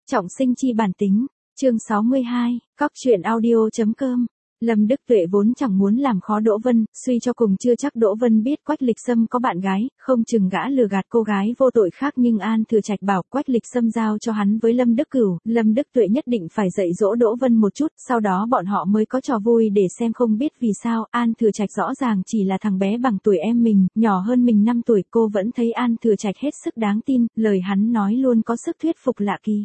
Trọng sinh chi bản tính, chương 62, Cóc truyện audio.com. Lâm Đức Tuệ vốn chẳng muốn làm khó Đỗ Vân, suy cho cùng chưa chắc Đỗ Vân biết Quách Lịch Sâm có bạn gái, không chừng gã lừa gạt cô gái vô tội khác, nhưng An Thừa Trạch bảo Quách Lịch Sâm giao cho hắn với Lâm Đức Cửu, Lâm Đức Tuệ nhất định phải dạy dỗ Đỗ Vân một chút, sau đó bọn họ mới có trò vui để xem. Không biết vì sao, An Thừa Trạch rõ ràng chỉ là thằng bé bằng tuổi em mình, nhỏ hơn mình 5 tuổi, cô vẫn thấy An Thừa Trạch hết sức đáng tin, lời hắn nói luôn có sức thuyết phục lạ kỳ.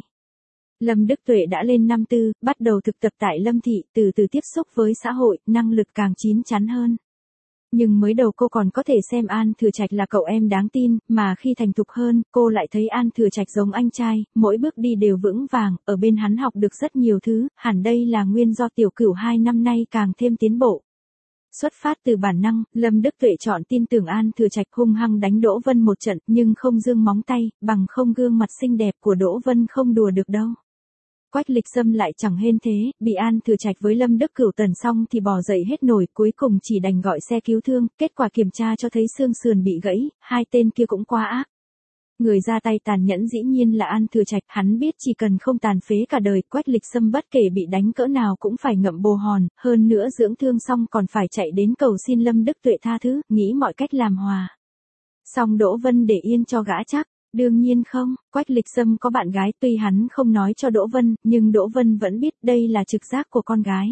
Lâm Đức Tuệ đã lên năm tư, bắt đầu thực tập tại Lâm Thị, từ từ tiếp xúc với xã hội, năng lực càng chín chắn hơn. Nhưng mới đầu cô còn có thể xem An Thừa Trạch là cậu em đáng tin, mà khi thành thục hơn, cô lại thấy An Thừa Trạch giống anh trai, mỗi bước đi đều vững vàng, ở bên hắn học được rất nhiều thứ, hẳn đây là nguyên do Tiểu Cửu 2 năm nay càng thêm tiến bộ. Xuất phát từ bản năng, Lâm Đức Tuệ chọn tin tưởng An Thừa Trạch, hung hăng đánh Đỗ Vân một trận, nhưng không giương móng tay, bằng không gương mặt xinh đẹp của Đỗ Vân không đùa được đâu. Quách Lịch Sâm lại chẳng hên thế, bị An Thừa Trạch với Lâm Đức Cửu tần xong thì bò dậy hết nổi, cuối cùng chỉ đành gọi xe cứu thương, kết quả kiểm tra cho thấy xương sườn bị gãy, hai tên kia cũng quá ác. Người ra tay tàn nhẫn dĩ nhiên là An Thừa Trạch, hắn biết chỉ cần không tàn phế cả đời, Quách Lịch Sâm bất kể bị đánh cỡ nào cũng phải ngậm bồ hòn, hơn nữa dưỡng thương xong còn phải chạy đến cầu xin Lâm Đức Tuệ tha thứ, nghĩ mọi cách làm hòa. Xong Đỗ Vân để yên cho gã chắc. Đương nhiên không, Quách Lịch Sâm có bạn gái, tuy hắn không nói cho Đỗ Vân, nhưng Đỗ Vân vẫn biết đây là trực giác của con gái.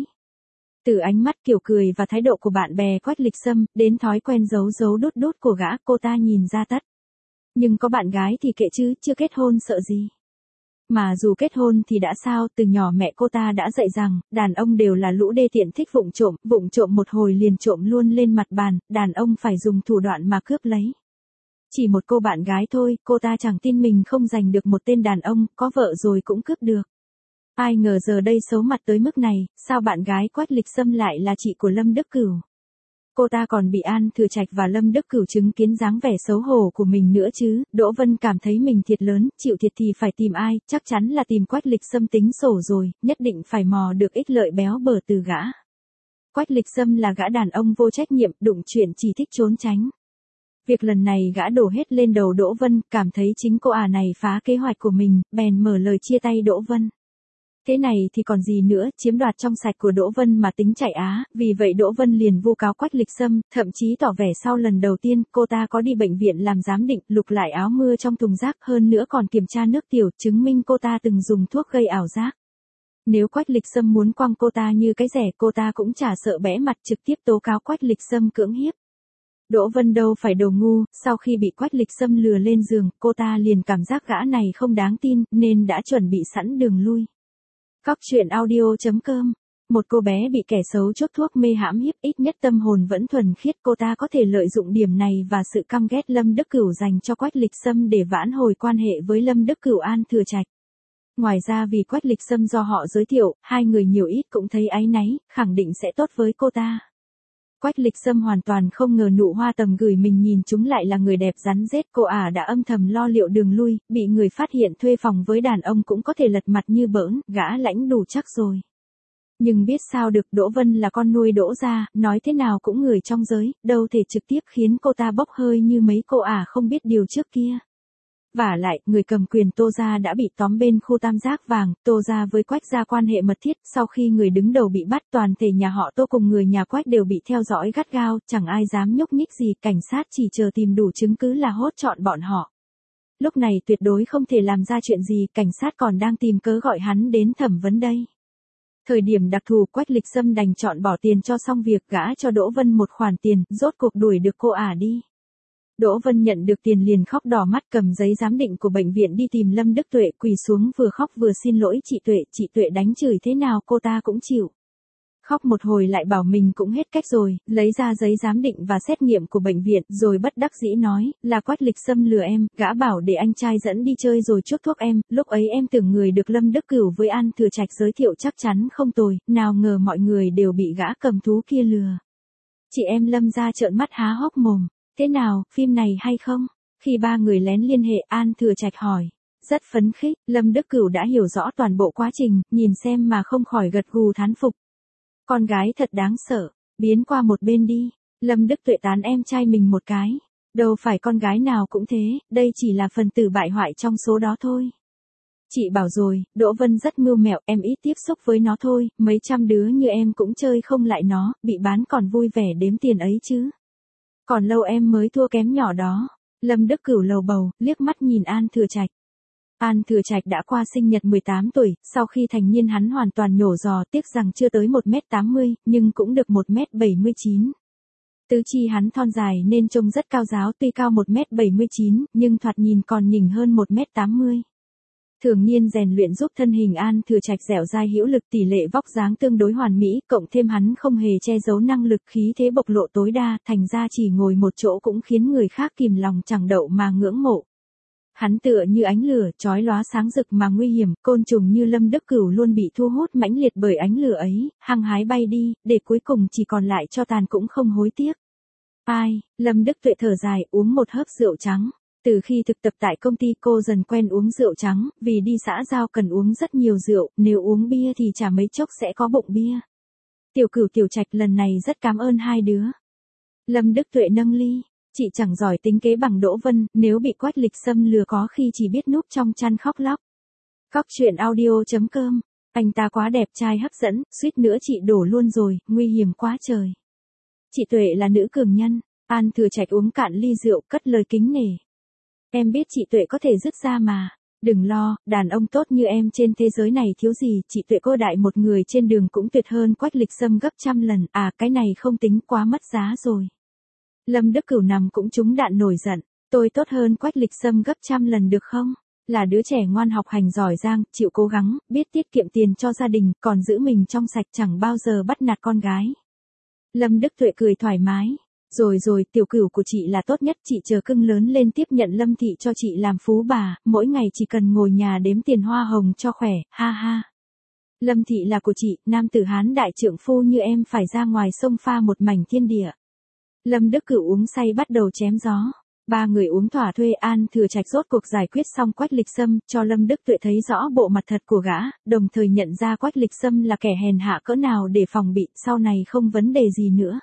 Từ ánh mắt, kiểu cười và thái độ của bạn bè Quách Lịch Sâm, đến thói quen giấu giấu đút đút của gã, cô ta nhìn ra tất. Nhưng có bạn gái thì kệ chứ, chưa kết hôn sợ gì. Mà dù kết hôn thì đã sao, từ nhỏ mẹ cô ta đã dạy rằng, đàn ông đều là lũ đê tiện thích vụng trộm một hồi liền trộm luôn lên mặt bàn, đàn ông phải dùng thủ đoạn mà cướp lấy. Chỉ một cô bạn gái thôi, cô ta chẳng tin mình không giành được một tên đàn ông, có vợ rồi cũng cướp được. Ai ngờ giờ đây xấu mặt tới mức này, sao bạn gái Quách Lịch Sâm lại là chị của Lâm Đức Cửu. Cô ta còn bị An Thừa Trạch và Lâm Đức Cửu chứng kiến dáng vẻ xấu hổ của mình nữa chứ. Đỗ Vân cảm thấy mình thiệt lớn, chịu thiệt thì phải tìm ai, chắc chắn là tìm Quách Lịch Sâm tính sổ rồi, nhất định phải mò được ích lợi béo bở từ gã. Quách Lịch Sâm là gã đàn ông vô trách nhiệm, đụng chuyện chỉ thích trốn tránh. Việc lần này gã đổ hết lên đầu Đỗ Vân, cảm thấy chính cô này phá kế hoạch của mình, bèn mở lời chia tay Đỗ Vân. Thế này thì còn gì nữa, chiếm đoạt trong sạch của Đỗ Vân mà tính chạy á, vì vậy Đỗ Vân liền vu cáo Quách Lịch Sâm, thậm chí tỏ vẻ sau lần đầu tiên cô ta có đi bệnh viện làm giám định, lục lại áo mưa trong thùng rác, hơn nữa còn kiểm tra nước tiểu, chứng minh cô ta từng dùng thuốc gây ảo giác. Nếu Quách Lịch Sâm muốn quăng cô ta như cái rẻ, cô ta cũng chả sợ bẽ mặt trực tiếp tố cáo Quách Lịch Sâm cưỡng hiếp. Đỗ Vân đâu phải đồ ngu, sau khi bị Quách Lịch Sâm lừa lên giường, cô ta liền cảm giác gã này không đáng tin, nên đã chuẩn bị sẵn đường lui. Cóc truyện audio.com. Một cô bé bị kẻ xấu chốt thuốc mê hãm hiếp, ít nhất tâm hồn vẫn thuần khiết, cô ta có thể lợi dụng điểm này và sự căm ghét Lâm Đức Cửu dành cho Quách Lịch Sâm để vãn hồi quan hệ với Lâm Đức Cửu An Thừa Trạch. Ngoài ra vì Quách Lịch Sâm do họ giới thiệu, hai người nhiều ít cũng thấy áy náy, khẳng định sẽ tốt với cô ta. Quách Lịch Sâm hoàn toàn không ngờ Nụ Hoa Tầm gửi mình nhìn chúng lại là người đẹp rắn rết, cô đã âm thầm lo liệu đường lui, bị người phát hiện thuê phòng với đàn ông cũng có thể lật mặt như bỡn, gã lãnh đủ chắc rồi. Nhưng biết sao được, Đỗ Vân là con nuôi Đỗ gia, nói thế nào cũng người trong giới, đâu thể trực tiếp khiến cô ta bốc hơi như mấy cô không biết điều trước kia. Vả lại, người cầm quyền Tô gia đã bị tóm bên khu Tam Giác Vàng, Tô gia với Quách gia quan hệ mật thiết, sau khi người đứng đầu bị bắt, toàn thể nhà họ Tô cùng người nhà Quách đều bị theo dõi gắt gao, chẳng ai dám nhúc nhích gì, cảnh sát chỉ chờ tìm đủ chứng cứ là hốt trọn bọn họ. Lúc này tuyệt đối không thể làm ra chuyện gì, cảnh sát còn đang tìm cớ gọi hắn đến thẩm vấn đây. Thời điểm đặc thù, Quách Lịch Sâm đành chọn bỏ tiền cho xong việc, gã cho Đỗ Vân một khoản tiền, rốt cuộc đuổi được cô đi. Đỗ Vân nhận được tiền liền khóc đỏ mắt, cầm giấy giám định của bệnh viện đi tìm Lâm Đức Tuệ, quỳ xuống vừa khóc vừa xin lỗi chị Tuệ đánh chửi thế nào cô ta cũng chịu. Khóc một hồi lại bảo mình cũng hết cách rồi, lấy ra giấy giám định và xét nghiệm của bệnh viện, rồi bất đắc dĩ nói, là Quách Lịch Sâm lừa em, gã bảo để anh trai dẫn đi chơi rồi chuốc thuốc em, lúc ấy em tưởng người được Lâm Đức Cửu với An Thừa Trạch giới thiệu chắc chắn không tồi, nào ngờ mọi người đều bị gã cầm thú kia lừa. Chị em Lâm ra trợn mắt há hốc mồm. Thế nào, phim này hay không? Khi ba người lén liên hệ, An Thừa Trạch hỏi. Rất phấn khích, Lâm Đức Cửu đã hiểu rõ toàn bộ quá trình, nhìn xem mà không khỏi gật gù thán phục. Con gái thật đáng sợ, biến qua một bên đi. Lâm Đức Tuệ tán em trai mình một cái. Đâu phải con gái nào cũng thế, đây chỉ là phần tử bại hoại trong số đó thôi. Chị bảo rồi, Đỗ Vân rất mưu mẹo, em ít tiếp xúc với nó thôi, mấy trăm đứa như em cũng chơi không lại nó, bị bán còn vui vẻ đếm tiền ấy chứ. Còn lâu em mới thua kém nhỏ đó. Lâm Đức Cửu lầu bầu, liếc mắt nhìn An Thừa Trạch. An Thừa Trạch đã qua sinh nhật 18 tuổi, sau khi thành niên hắn hoàn toàn nhổ giò, tiếc rằng chưa tới 1m80, nhưng cũng được 1m79. Tứ chi hắn thon dài nên trông rất cao ráo, tuy cao 1m79, nhưng thoạt nhìn còn nhỉnh hơn 1m80. Thường niên rèn luyện giúp thân hình An Thừa Trạch dẻo dai hữu lực, tỷ lệ vóc dáng tương đối hoàn mỹ, cộng thêm hắn không hề che giấu năng lực khí thế bộc lộ tối đa, thành ra chỉ ngồi một chỗ cũng khiến người khác kìm lòng chẳng đậu mà ngưỡng mộ. Hắn tựa như ánh lửa, chói lóa sáng rực mà nguy hiểm, côn trùng như Lâm Đức Cửu luôn bị thu hút mãnh liệt bởi ánh lửa ấy, hăng hái bay đi, để cuối cùng chỉ còn lại cho tàn cũng không hối tiếc. Ai, Lâm Đức Tuệ thở dài, uống một hớp rượu trắng. Từ khi thực tập tại công ty cô dần quen uống rượu trắng, vì đi xã giao cần uống rất nhiều rượu, nếu uống bia thì chả mấy chốc sẽ có bụng bia. Tiểu Cửu Tiểu Trạch lần này rất cảm ơn hai đứa. Lâm Đức Tuệ nâng ly. Chị chẳng giỏi tính kế bằng Đỗ Vân, nếu bị Quách Lịch Sâm lừa có khi chỉ biết núp trong chăn khóc lóc. Cóc truyện audio.com, anh ta quá đẹp trai hấp dẫn, suýt nữa chị đổ luôn rồi, nguy hiểm quá trời. Chị Tuệ là nữ cường nhân. An Thừa Trạch uống cạn ly rượu, cất lời kính nể. Em biết chị Tuệ có thể dứt ra mà. Đừng lo, đàn ông tốt như em trên thế giới này thiếu gì, chị Tuệ cô đại một người trên đường cũng tuyệt hơn Quách Lịch Sâm gấp trăm lần, à cái này không tính quá mất giá rồi. Lâm Đức Cửu nằm cũng trúng đạn nổi giận, tôi tốt hơn Quách Lịch Sâm gấp trăm lần được không? Là đứa trẻ ngoan học hành giỏi giang, chịu cố gắng, biết tiết kiệm tiền cho gia đình, còn giữ mình trong sạch, chẳng bao giờ bắt nạt con gái. Lâm Đức Tuệ cười thoải mái. Rồi rồi, Tiểu Cửu của chị là tốt nhất, chị chờ cưng lớn lên tiếp nhận Lâm thị cho chị làm phú bà, mỗi ngày chỉ cần ngồi nhà đếm tiền hoa hồng cho khỏe, ha ha. Lâm thị là của chị, nam tử Hán đại trượng phu như em phải ra ngoài sông pha một mảnh thiên địa. Lâm Đức Cửu uống say bắt đầu chém gió. Ba người uống thỏa thuê. An Thừa Trạch rốt cuộc giải quyết xong Quách Lịch Sâm, cho Lâm Đức Tuệ thấy rõ bộ mặt thật của gã, đồng thời nhận ra Quách Lịch Sâm là kẻ hèn hạ cỡ nào để phòng bị, sau này không vấn đề gì nữa.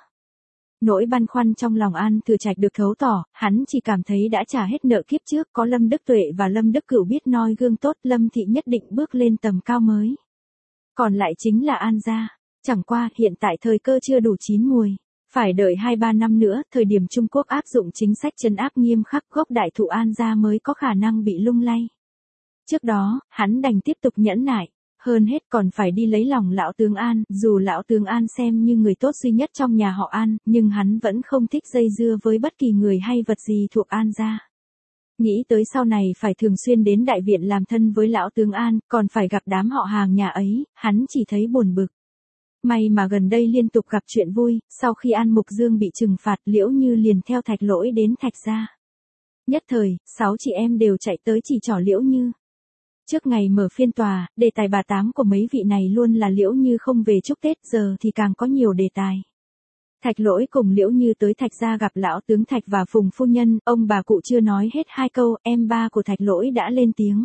Nỗi băn khoăn trong lòng An Thừa Trạch được thấu tỏ, hắn chỉ cảm thấy đã trả hết nợ kiếp trước, có Lâm Đức Tuệ và Lâm Đức Cửu biết noi gương tốt, Lâm thị nhất định bước lên tầm cao mới. Còn lại chính là An gia, chẳng qua hiện tại thời cơ chưa đủ chín muồi. Phải đợi 2-3 năm nữa, thời điểm Trung Quốc áp dụng chính sách trấn áp nghiêm khắc, gốc đại thụ An gia mới có khả năng bị lung lay. Trước đó, hắn đành tiếp tục nhẫn nại, hơn hết còn phải đi lấy lòng lão tướng An, dù lão tướng An xem như người tốt duy nhất trong nhà họ An, nhưng hắn vẫn không thích dây dưa với bất kỳ người hay vật gì thuộc An gia. Nghĩ tới sau này phải thường xuyên đến đại viện làm thân với lão tướng An, còn phải gặp đám họ hàng nhà ấy, hắn chỉ thấy buồn bực. May mà gần đây liên tục gặp chuyện vui, sau khi An Mục Dương bị trừng phạt, Liễu Như liền theo Thạch Lỗi đến Thạch gia. Nhất thời, 6 chị em đều chạy tới chỉ trỏ Liễu Như. Trước ngày mở phiên tòa, đề tài bà tám của mấy vị này luôn là Liễu Như không về chúc Tết, giờ thì càng có nhiều đề tài. Thạch Lỗi cùng Liễu Như tới Thạch gia gặp lão tướng Thạch và Phùng phu nhân, ông bà cụ chưa nói hết 2 câu, em ba của Thạch Lỗi đã lên tiếng.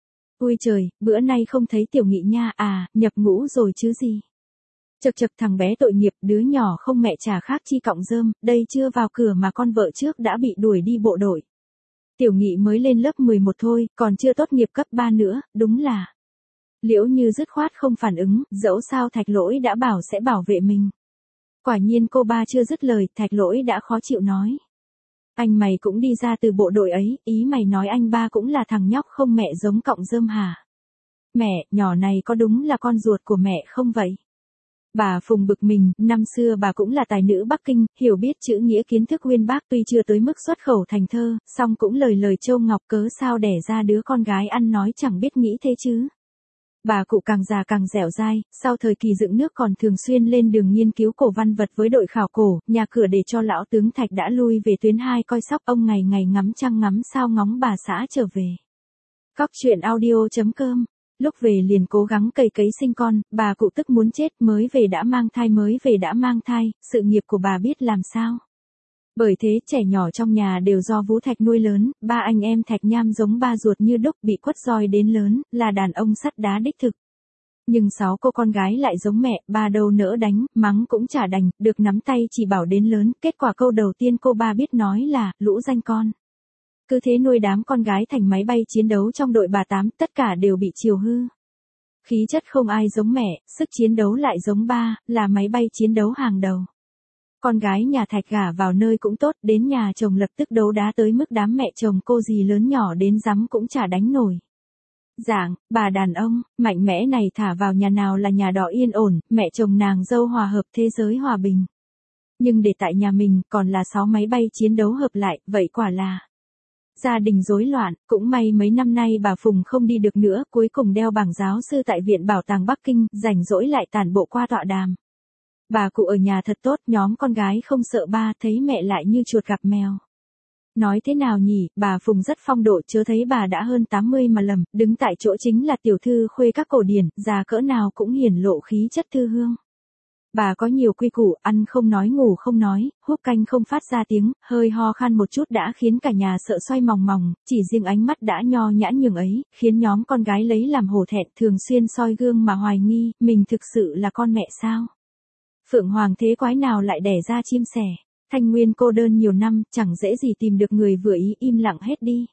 Ui trời, bữa nay không thấy Tiểu Nghị nha, à, nhập ngũ rồi chứ gì. Chật chật thằng bé tội nghiệp, đứa nhỏ không mẹ trả khác chi cọng rơm, đây chưa vào cửa mà con vợ trước đã bị đuổi đi bộ đội. Tiểu Nghị mới lên lớp 11 thôi, còn chưa tốt nghiệp cấp 3 nữa, đúng là. Liễu Như dứt khoát không phản ứng, dẫu sao Thạch Lỗi đã bảo sẽ bảo vệ mình. Quả nhiên cô ba chưa dứt lời, Thạch Lỗi đã khó chịu nói. Anh mày cũng đi ra từ bộ đội ấy, ý mày nói anh ba cũng là thằng nhóc không mẹ giống cọng rơm hả? Mẹ, nhỏ này có đúng là con ruột của mẹ không vậy? Bà Phùng bực mình, năm xưa bà cũng là tài nữ Bắc Kinh, hiểu biết chữ nghĩa kiến thức uyên bác, tuy chưa tới mức xuất khẩu thành thơ, song cũng lời lời châu ngọc, cớ sao đẻ ra đứa con gái ăn nói chẳng biết nghĩ thế chứ. Bà cụ càng già càng dẻo dai, sau thời kỳ dựng nước còn thường xuyên lên đường nghiên cứu cổ văn vật với đội khảo cổ, nhà cửa để cho lão tướng Thạch đã lui về tuyến 2 coi sóc, ông ngày ngày ngắm trăng ngắm sao ngóng bà xã trở về. Cóc truyện audio.com. Lúc về liền cố gắng cày cấy sinh con, bà cụ tức muốn chết, mới về đã mang thai, sự nghiệp của bà biết làm sao. Bởi thế trẻ nhỏ trong nhà đều do Vũ Thạch nuôi lớn, ba anh em Thạch Nham giống ba ruột như đúc, bị quất roi đến lớn, là đàn ông sắt đá đích thực. Nhưng 6 cô con gái lại giống mẹ, ba đâu nỡ đánh, mắng cũng chả đành, được nắm tay chỉ bảo đến lớn, kết quả câu đầu tiên cô ba biết nói là, lũ danh con. Cứ thế nuôi đám con gái thành máy bay chiến đấu trong đội bà Tám, tất cả đều bị chiều hư. Khí chất không ai giống mẹ, sức chiến đấu lại giống ba, là máy bay chiến đấu hàng đầu. Con gái nhà Thạch gả vào nơi cũng tốt, đến nhà chồng lập tức đấu đá tới mức đám mẹ chồng cô dì lớn nhỏ đến dám cũng chả đánh nổi. Dạng, bà đàn ông, mạnh mẽ này thả vào nhà nào là nhà đỏ yên ổn, mẹ chồng nàng dâu hòa hợp thế giới hòa bình. Nhưng để tại nhà mình còn là 6 máy bay chiến đấu hợp lại, vậy quả là gia đình rối loạn. Cũng may mấy năm nay bà Phùng không đi được nữa, cuối cùng đeo bảng giáo sư tại Viện Bảo tàng Bắc Kinh, rảnh rỗi lại tản bộ qua tọa đàm. Bà cụ ở nhà thật tốt, nhóm con gái không sợ ba, thấy mẹ lại như chuột gặp mèo. Nói thế nào nhỉ, bà Phùng rất phong độ, chớ thấy bà đã hơn 80 mà lầm, đứng tại chỗ chính là tiểu thư khuê các cổ điển, già cỡ nào cũng hiển lộ khí chất thư hương. Bà có nhiều quy củ, ăn không nói ngủ không nói, húp canh không phát ra tiếng, hơi ho khan một chút đã khiến cả nhà sợ xoay mòng mòng, chỉ riêng ánh mắt đã nho nhã nhường ấy, khiến nhóm con gái lấy làm hổ thẹn, thường xuyên soi gương mà hoài nghi, mình thực sự là con mẹ sao? Phượng Hoàng thế quái nào lại đẻ ra chim sẻ? Thanh Nguyên cô đơn nhiều năm, chẳng dễ gì tìm được người vừa ý, im lặng hết đi.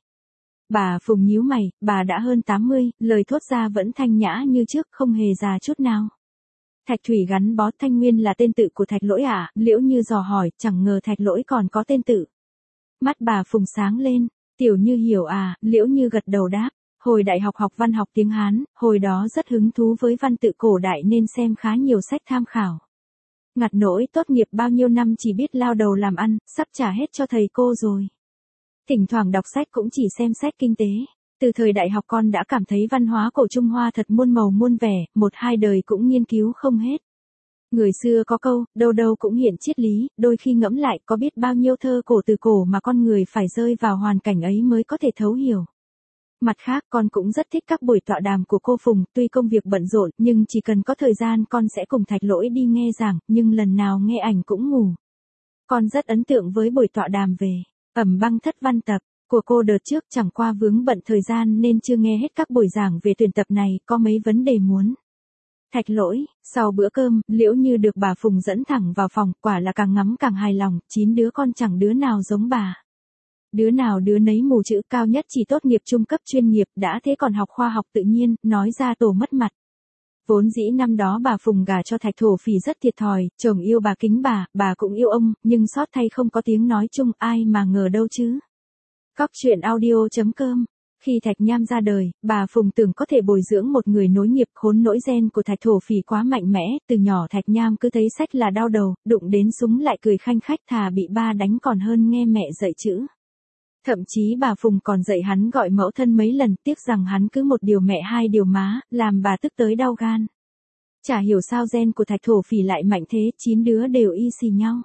Bà Phùng nhíu mày, bà đã hơn 80, lời thốt ra vẫn thanh nhã như trước, không hề già chút nào. Thạch Thủy gắn bó, Thanh Nguyên là tên tự của Thạch Lỗi à? Liễu Như dò hỏi, chẳng ngờ Thạch Lỗi còn có tên tự. Mắt bà Phùng sáng lên, Tiểu Như hiểu à? Liễu Như gật đầu đáp. Hồi đại học học văn học tiếng Hán, hồi đó rất hứng thú với văn tự cổ đại nên xem khá nhiều sách tham khảo. Ngặt nỗi tốt nghiệp bao nhiêu năm chỉ biết lao đầu làm ăn, sắp trả hết cho thầy cô rồi. Thỉnh thoảng đọc sách cũng chỉ xem sách kinh tế. Từ thời đại học con đã cảm thấy văn hóa cổ Trung Hoa thật muôn màu muôn vẻ, 1-2 đời cũng nghiên cứu không hết. Người xưa có câu, đâu đâu cũng hiện triết lý, đôi khi ngẫm lại có biết bao nhiêu thơ cổ từ cổ mà con người phải rơi vào hoàn cảnh ấy mới có thể thấu hiểu. Mặt khác con cũng rất thích các buổi tọa đàm của cô Phùng, tuy công việc bận rộn nhưng chỉ cần có thời gian con sẽ cùng Thạch Lỗi đi nghe giảng, nhưng lần nào nghe ảnh cũng ngủ. Con rất ấn tượng với buổi tọa đàm về Ẩm Băng Thất Văn Tập của cô đợt trước, chẳng qua vướng bận thời gian nên chưa nghe hết các buổi giảng về tuyển tập này, có mấy vấn đề muốn. Thạch Lỗi, sau bữa cơm, Liễu Như được bà Phùng dẫn thẳng vào phòng, quả là càng ngắm càng hài lòng, 9 đứa con chẳng đứa nào giống bà. Đứa nào đứa nấy mù chữ, cao nhất chỉ tốt nghiệp trung cấp chuyên nghiệp, đã thế còn học khoa học tự nhiên, nói ra tổ mất mặt. Vốn dĩ năm đó bà Phùng gả cho Thạch Thổ Phỉ rất thiệt thòi, chồng yêu bà kính bà cũng yêu ông, nhưng sót thay không có tiếng nói chung, ai mà ngờ đâu chứ. Cóc truyện audio.com. Khi Thạch Nham ra đời, bà Phùng tưởng có thể bồi dưỡng một người nối nghiệp, khốn nỗi gen của Thạch Thổ Phỉ quá mạnh mẽ, từ nhỏ Thạch Nham cứ thấy sách là đau đầu, đụng đến súng lại cười khanh khách, thà bị ba đánh còn hơn nghe mẹ dạy chữ. Thậm chí bà Phùng còn dạy hắn gọi mẫu thân mấy lần, tiếc rằng hắn cứ một điều mẹ hai điều má, làm bà tức tới đau gan. Chả hiểu sao gen của Thạch Thổ Phỉ lại mạnh thế, 9 đứa đều y xì nhau.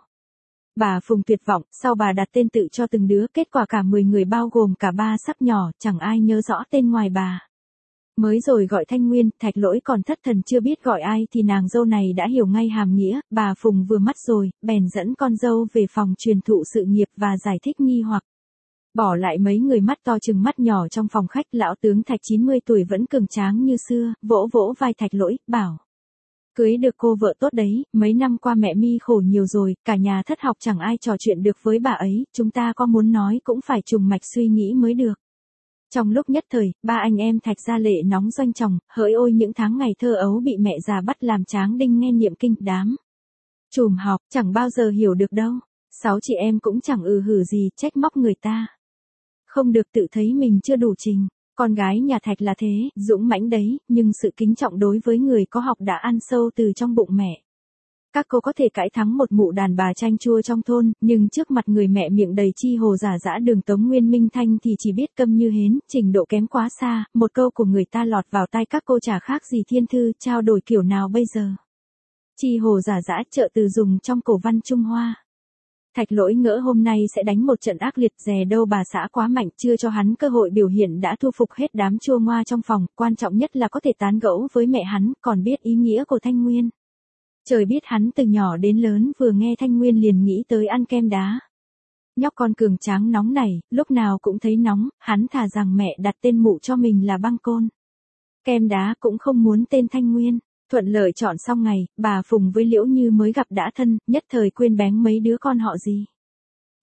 Bà Phùng tuyệt vọng, sau bà đặt tên tự cho từng đứa, kết quả cả 10 người bao gồm cả ba sắc nhỏ, chẳng ai nhớ rõ tên ngoài bà. Mới rồi gọi Thanh Nguyên, Thạch Lỗi còn thất thần chưa biết gọi ai thì nàng dâu này đã hiểu ngay hàm nghĩa, bà Phùng vừa mắt rồi, bèn dẫn con dâu về phòng truyền thụ sự nghiệp và giải thích nghi hoặc. Bỏ lại mấy người mắt to chừng mắt nhỏ trong phòng khách, lão tướng Thạch 90 tuổi vẫn cường tráng như xưa, vỗ vỗ vai Thạch Lỗi, bảo. Cưới được cô vợ tốt đấy, mấy năm qua mẹ mi khổ nhiều rồi, cả nhà thất học chẳng ai trò chuyện được với bà ấy, chúng ta có muốn nói cũng phải trùng mạch suy nghĩ mới được. Trong lúc nhất thời, ba anh em Thạch gia lệ nóng doanh chồng, hỡi ôi những tháng ngày thơ ấu bị mẹ già bắt làm tráng đinh nghe niệm kinh đám. Trùm học, chẳng bao giờ hiểu được đâu, 6 chị em cũng chẳng hử gì, trách móc người ta. Không được tự thấy mình chưa đủ trình. Con gái nhà Thạch là thế, dũng mãnh đấy, nhưng sự kính trọng đối với người có học đã ăn sâu từ trong bụng mẹ. Các cô có thể cãi thắng một mụ đàn bà chanh chua trong thôn, nhưng trước mặt người mẹ miệng đầy chi hồ giả dã Đường Tống Nguyên Minh Thanh thì chỉ biết câm như hến, trình độ kém quá xa, một câu của người ta lọt vào tai các cô chả khác gì thiên thư, trao đổi kiểu nào bây giờ. Chi hồ giả dã, trợ từ dùng trong cổ văn Trung Hoa. Thạch Lỗi ngỡ hôm nay sẽ đánh một trận ác liệt, dè đâu bà xã quá mạnh, chưa cho hắn cơ hội biểu hiện đã thu phục hết đám chua ngoa trong phòng, quan trọng nhất là có thể tán gẫu với mẹ hắn, còn biết ý nghĩa của Thanh Nguyên. Trời biết hắn từ nhỏ đến lớn vừa nghe Thanh Nguyên liền nghĩ tới ăn kem đá. Nhóc con cường tráng nóng này, lúc nào cũng thấy nóng, hắn thà rằng mẹ đặt tên mụ cho mình là Băng Côn. Kem đá cũng không muốn tên Thanh Nguyên. Thuận lợi chọn xong ngày, bà Phùng với Liễu Như mới gặp đã thân, nhất thời quên bén mấy đứa con họ gì.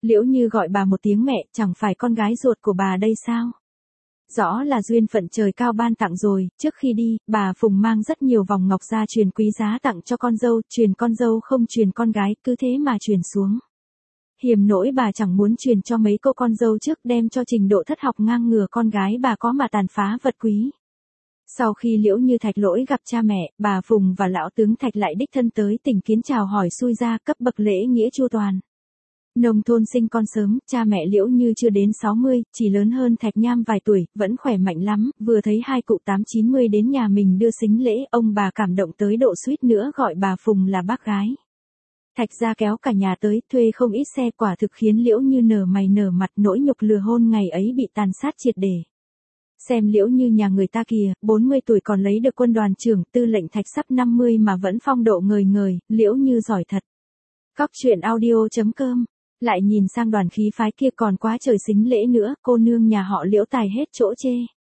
Liễu Như gọi bà một tiếng mẹ, chẳng phải con gái ruột của bà đây sao? Rõ là duyên phận trời cao ban tặng rồi, trước khi đi, bà Phùng mang rất nhiều vòng ngọc gia truyền quý giá tặng cho con dâu, truyền con dâu không truyền con gái, cứ thế mà truyền xuống. Hiềm nỗi bà chẳng muốn truyền cho mấy cô con dâu trước đem cho trình độ thất học ngang ngửa con gái bà có mà tàn phá vật quý. Sau khi Liễu Như Thạch lỗi gặp cha mẹ, bà Phùng và lão tướng Thạch lại đích thân tới tỉnh kiến chào hỏi xui ra cấp bậc lễ nghĩa chu toàn. Nông thôn sinh con sớm, cha mẹ Liễu Như chưa đến 60, chỉ lớn hơn Thạch Nham vài tuổi, vẫn khỏe mạnh lắm, vừa thấy hai cụ 8-90 đến nhà mình đưa sính lễ, ông bà cảm động tới độ suýt nữa gọi bà Phùng là bác gái. Thạch gia kéo cả nhà tới, thuê không ít xe, quả thực khiến Liễu Như nở mày nở mặt, nỗi nhục lừa hôn ngày ấy bị tàn sát triệt để. Xem Liễu Như nhà người ta kìa, 40 tuổi còn lấy được quân đoàn trưởng, tư lệnh Thạch sắp 50 mà vẫn phong độ ngời ngời, Liễu Như giỏi thật. Cóc truyện audio.com. Lại nhìn sang đoàn khí phái kia còn quá trời sính lễ nữa, cô nương nhà họ Liễu tài hết chỗ chê.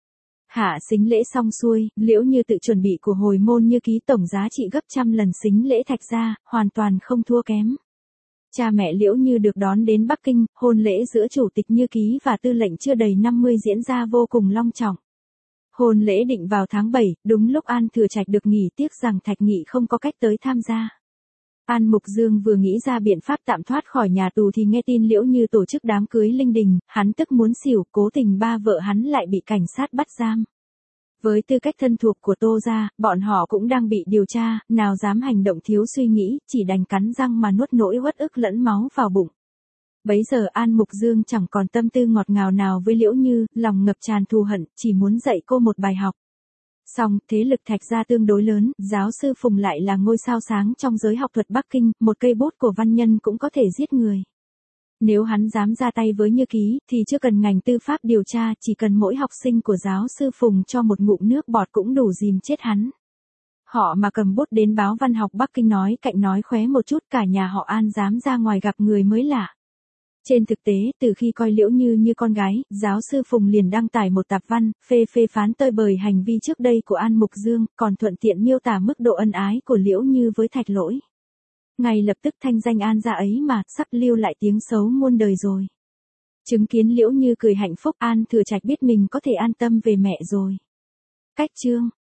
Hạ sính lễ xong xuôi, Liễu Như tự chuẩn bị của hồi môn như ký tổng giá trị gấp trăm lần sính lễ Thạch gia, hoàn toàn không thua kém. Cha mẹ Liễu Như được đón đến Bắc Kinh, hôn lễ giữa chủ tịch Như Ký và tư lệnh chưa đầy 50 diễn ra vô cùng long trọng. Hôn lễ định vào tháng 7, đúng lúc An Thừa Trạch được nghỉ, tiếc rằng Thạch Nghị không có cách tới tham gia. An Mục Dương vừa nghĩ ra biện pháp tạm thoát khỏi nhà tù thì nghe tin Liễu Như tổ chức đám cưới linh đình, hắn tức muốn xỉu, cố tình ba vợ hắn lại bị cảnh sát bắt giam. Với tư cách thân thuộc của Tô gia, bọn họ cũng đang bị điều tra, nào dám hành động thiếu suy nghĩ, chỉ đành cắn răng mà nuốt nỗi uất ức lẫn máu vào bụng. Bấy giờ An Mục Dương chẳng còn tâm tư ngọt ngào nào với Liễu Như, lòng ngập tràn thù hận, chỉ muốn dạy cô một bài học. Song, thế lực Thạch gia tương đối lớn, giáo sư Phùng lại là ngôi sao sáng trong giới học thuật Bắc Kinh, một cây bút của văn nhân cũng có thể giết người. Nếu hắn dám ra tay với Như Ký, thì chưa cần ngành tư pháp điều tra, chỉ cần mỗi học sinh của giáo sư Phùng cho một ngụm nước bọt cũng đủ dìm chết hắn. Họ mà cầm bút đến báo văn học Bắc Kinh nói cạnh nói khóe một chút, cả nhà họ An dám ra ngoài gặp người mới lạ. Trên thực tế, từ khi coi Liễu Như như con gái, giáo sư Phùng liền đăng tải một tạp văn, phê phán tơi bời hành vi trước đây của An Mục Dương, còn thuận tiện miêu tả mức độ ân ái của Liễu Như với Thạch Lỗi. Ngay lập tức thanh danh An gia ấy mà, sắp lưu lại tiếng xấu muôn đời rồi. Chứng kiến Liễu Như cười hạnh phúc, An Thừa Trạch biết mình có thể an tâm về mẹ rồi. Cách chương